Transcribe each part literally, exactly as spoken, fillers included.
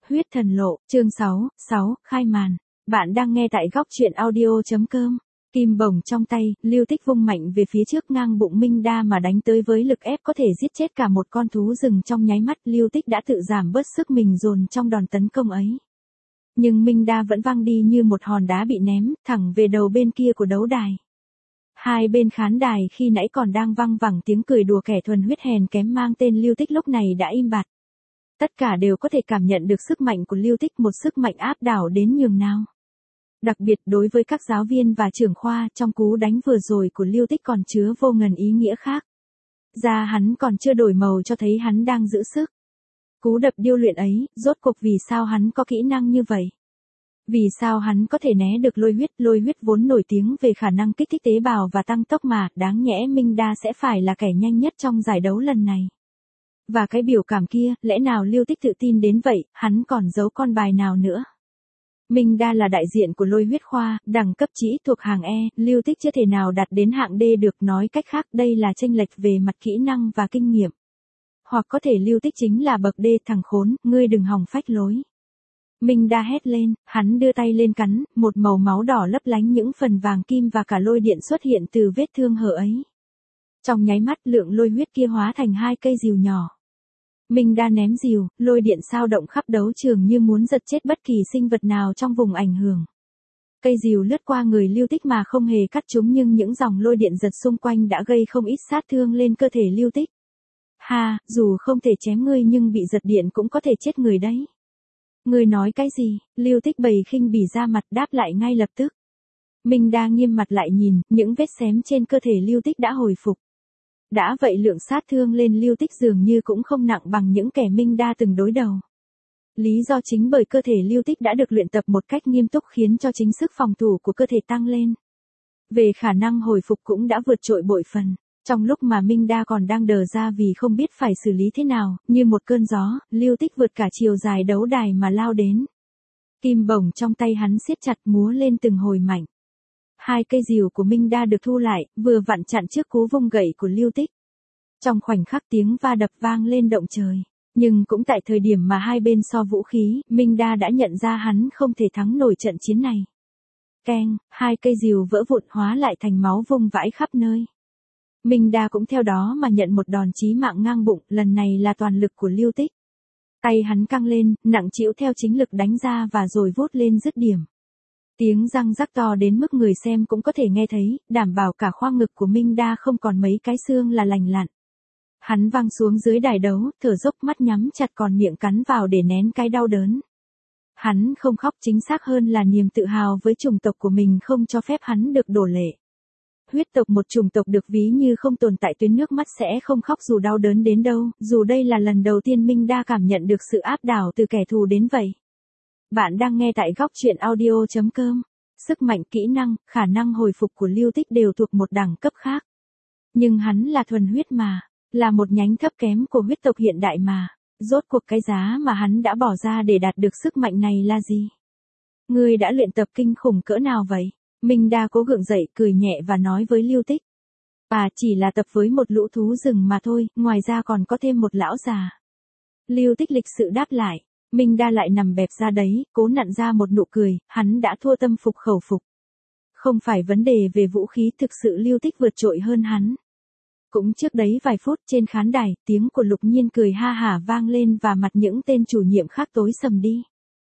Huyết thần lộ, chương sáu, sáu, khai màn. Bạn đang nghe tại góc truyện audio chấm com. Kim bổng trong tay, Lưu Tích vung mạnh về phía trước ngang bụng Minh Đa mà đánh tới với lực ép có thể giết chết cả một con thú rừng trong nháy mắt. Lưu Tích đã tự giảm bớt sức mình dồn trong đòn tấn công ấy. Nhưng Minh Đa vẫn văng đi như một hòn đá bị ném, thẳng về đầu bên kia của đấu đài. Hai bên khán đài khi nãy còn đang văng vẳng tiếng cười đùa kẻ thuần huyết hèn kém mang tên Lưu Tích lúc này đã im bặt. Tất cả đều có thể cảm nhận được sức mạnh của Lưu Tích, một sức mạnh áp đảo đến nhường nào. Đặc biệt đối với các giáo viên và trưởng khoa, trong cú đánh vừa rồi của Lưu Tích còn chứa vô ngần ý nghĩa khác. Da hắn còn chưa đổi màu cho thấy hắn đang giữ sức. Cú đập điêu luyện ấy, rốt cuộc vì sao hắn có kỹ năng như vậy? Vì sao hắn có thể né được lôi huyết? Lôi huyết vốn nổi tiếng về khả năng kích thích tế bào và tăng tốc mà, đáng nhẽ Minh Đa sẽ phải là kẻ nhanh nhất trong giải đấu lần này. Và cái biểu cảm kia, lẽ nào Lưu Tích tự tin đến vậy, hắn còn giấu con bài nào nữa? Minh Đa là đại diện của lôi huyết khoa, đẳng cấp chỉ thuộc hàng E, Lưu Tích chưa thể nào đạt đến hạng D được, nói cách khác đây là chênh lệch về mặt kỹ năng và kinh nghiệm. Hoặc có thể Lưu Tích chính là bậc D, thằng khốn, ngươi đừng hòng phách lối. Minh Đa hét lên, hắn đưa tay lên cắn, một màu máu đỏ lấp lánh những phần vàng kim và cả lôi điện xuất hiện từ vết thương hở ấy. Trong nháy mắt lượng lôi huyết kia hóa thành hai cây rìu nhỏ. Minh Đa ném rìu, lôi điện sao động khắp đấu trường như muốn giật chết bất kỳ sinh vật nào trong vùng ảnh hưởng. Cây rìu lướt qua người Lưu Tích mà không hề cắt chúng, nhưng những dòng lôi điện giật xung quanh đã gây không ít sát thương lên cơ thể Lưu Tích. Ha, dù không thể chém ngươi nhưng bị giật điện cũng có thể chết người đấy. Ngươi nói cái gì? Lưu Tích bày khinh bỉ ra mặt đáp lại ngay lập tức. Minh Đa nghiêm mặt lại nhìn, những vết xém trên cơ thể Lưu Tích đã hồi phục. Đã vậy lượng sát thương lên Lưu Tích dường như cũng không nặng bằng những kẻ Minh Đa từng đối đầu. Lý do chính bởi cơ thể Lưu Tích đã được luyện tập một cách nghiêm túc khiến cho chính sức phòng thủ của cơ thể tăng lên. Về khả năng hồi phục cũng đã vượt trội bội phần. Trong lúc mà Minh Đa còn đang đờ ra vì không biết phải xử lý thế nào, như một cơn gió, Lưu Tích vượt cả chiều dài đấu đài mà lao đến. Kim bổng trong tay hắn siết chặt múa lên từng hồi mạnh. Hai cây rìu của Minh Đa được thu lại, vừa vặn chặn trước cú vung gậy của Lưu Tích. Trong khoảnh khắc tiếng va đập vang lên động trời. Nhưng cũng tại thời điểm mà hai bên so vũ khí, Minh Đa đã nhận ra hắn không thể thắng nổi trận chiến này. Keng, hai cây rìu vỡ vụn hóa lại thành máu vung vãi khắp nơi. Minh Đa cũng theo đó mà nhận một đòn chí mạng ngang bụng, lần này là toàn lực của Lưu Tích. Tay hắn căng lên, nặng trĩu theo chính lực đánh ra và rồi vút lên dứt điểm. Tiếng răng rắc to đến mức người xem cũng có thể nghe thấy, đảm bảo cả khoang ngực của Minh Đa không còn mấy cái xương là lành lặn. Hắn văng xuống dưới đài đấu, thở dốc, mắt nhắm chặt còn miệng cắn vào để nén cái đau đớn. Hắn không khóc, chính xác hơn là niềm tự hào với chủng tộc của mình không cho phép hắn được đổ lệ. Huyết tộc, một chủng tộc được ví như không tồn tại tuyến nước mắt, sẽ không khóc dù đau đớn đến đâu, dù đây là lần đầu tiên Minh Đa cảm nhận được sự áp đảo từ kẻ thù đến vậy. Bạn đang nghe tại góc truyện audio chấm com. Sức mạnh, kỹ năng, khả năng hồi phục của Lưu Tích đều thuộc một đẳng cấp khác. Nhưng hắn là thuần huyết mà, là một nhánh thấp kém của huyết tộc hiện đại mà. Rốt cuộc cái giá mà hắn đã bỏ ra để đạt được sức mạnh này là gì? Ngươi đã luyện tập kinh khủng cỡ nào vậy? Minh Đa cố gượng dậy, cười nhẹ và nói với Lưu Tích. À, chỉ là tập với một lũ thú rừng mà thôi, ngoài ra còn có thêm một lão già. Lưu Tích lịch sự đáp lại. Minh Đa lại nằm bẹp ra đấy, cố nặn ra một nụ cười, hắn đã thua tâm phục khẩu phục. Không phải vấn đề về vũ khí, thực sự Lưu Tích vượt trội hơn hắn. Cũng trước đấy vài phút trên khán đài, tiếng của Lục Nhiên cười ha hả vang lên và mặt những tên chủ nhiệm khác tối sầm đi.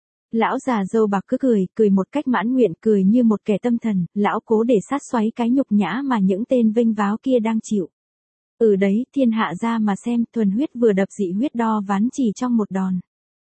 Lão già râu bạc cứ cười, cười một cách mãn nguyện, cười như một kẻ tâm thần, lão cố để sát xoáy cái nhục nhã mà những tên vênh váo kia đang chịu. Ừ đấy, thiên hạ ra mà xem, thuần huyết vừa đập dị huyết đo ván chỉ trong một đòn.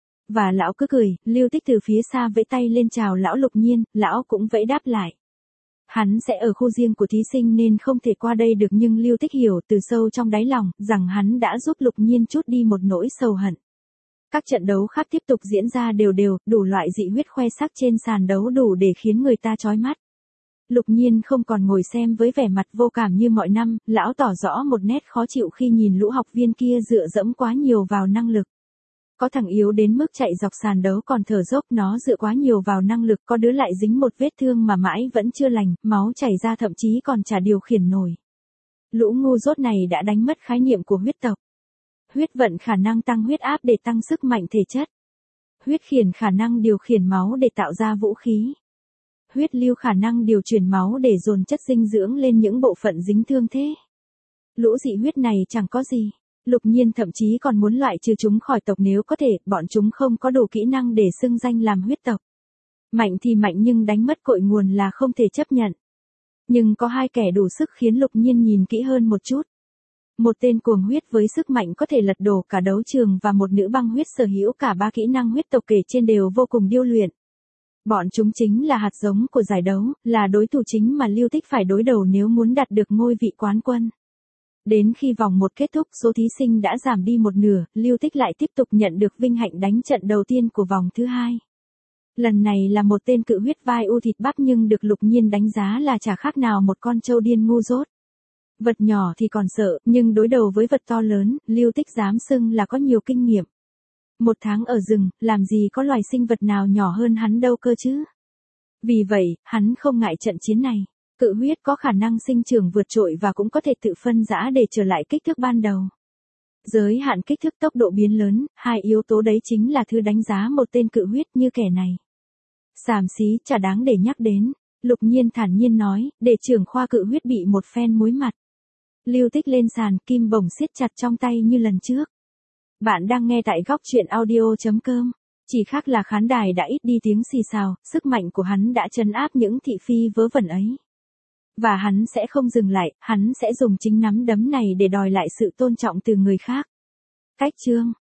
Và lão cứ cười, Lưu Tích từ phía xa vẫy tay lên chào lão Lục Nhiên, lão cũng vẫy đáp lại. Hắn sẽ ở khu riêng của thí sinh nên không thể qua đây được, nhưng Lưu Tích hiểu từ sâu trong đáy lòng rằng hắn đã giúp Lục Nhiên trút đi một nỗi sầu hận. Các trận đấu khác tiếp tục diễn ra đều đều, đủ loại dị huyết khoe sắc trên sàn đấu đủ để khiến người ta chói mắt. Lục Nhiên không còn ngồi xem với vẻ mặt vô cảm như mọi năm, lão tỏ rõ một nét khó chịu khi nhìn lũ học viên kia dựa dẫm quá nhiều vào năng lực. Có thằng yếu đến mức chạy dọc sàn đấu còn thở dốc, nó dựa quá nhiều vào năng lực, có đứa lại dính một vết thương mà mãi vẫn chưa lành, máu chảy ra thậm chí còn chả điều khiển nổi. Lũ ngu dốt này đã đánh mất khái niệm của huyết tộc. Huyết vận khả năng tăng huyết áp để tăng sức mạnh thể chất. Huyết khiển khả năng điều khiển máu để tạo ra vũ khí. Huyết lưu khả năng điều chuyển máu để dồn chất dinh dưỡng lên những bộ phận dính thương thế. Lũ dị huyết này chẳng có gì. Lục Nhiên thậm chí còn muốn loại trừ chúng khỏi tộc nếu có thể, bọn chúng không có đủ kỹ năng để xưng danh làm huyết tộc. Mạnh thì mạnh nhưng đánh mất cội nguồn là không thể chấp nhận. Nhưng có hai kẻ đủ sức khiến Lục Nhiên nhìn kỹ hơn một chút. Một tên cuồng huyết với sức mạnh có thể lật đổ cả đấu trường và một nữ băng huyết sở hữu cả ba kỹ năng huyết tộc kể trên đều vô cùng điêu luyện. Bọn chúng chính là hạt giống của giải đấu, là đối thủ chính mà Lưu Tích phải đối đầu nếu muốn đạt được ngôi vị quán quân. Đến khi vòng một kết thúc, số thí sinh đã giảm đi một nửa, Lưu Tích lại tiếp tục nhận được vinh hạnh đánh trận đầu tiên của vòng thứ hai. Lần này là một tên cự huyết vai u thịt bắp nhưng được Lục Nhiên đánh giá là chả khác nào một con trâu điên ngu dốt. Vật nhỏ thì còn sợ, nhưng đối đầu với vật to lớn, Lưu Tích dám xưng là có nhiều kinh nghiệm. Một tháng ở rừng, làm gì có loài sinh vật nào nhỏ hơn hắn đâu cơ chứ. Vì vậy, hắn không ngại trận chiến này. Cự huyết có khả năng sinh trưởng vượt trội và cũng có thể tự phân rã để trở lại kích thước ban đầu. Giới hạn kích thước tốc độ biến lớn, hai yếu tố đấy chính là thứ đánh giá một tên cự huyết như kẻ này. Xàm xí chả đáng để nhắc đến. Lục Nhiên thản nhiên nói, để trưởng khoa cự huyết bị một phen muối mặt. Lưu Tích lên sàn, kim bổng siết chặt trong tay như lần trước. Bạn đang nghe tại góc truyện audio chấm com. Chỉ khác là khán đài đã ít đi tiếng xì xào, sức mạnh của hắn đã trấn áp những thị phi vớ vẩn ấy. Và hắn sẽ không dừng lại, hắn sẽ dùng chính nắm đấm này để đòi lại sự tôn trọng từ người khác. Cách chương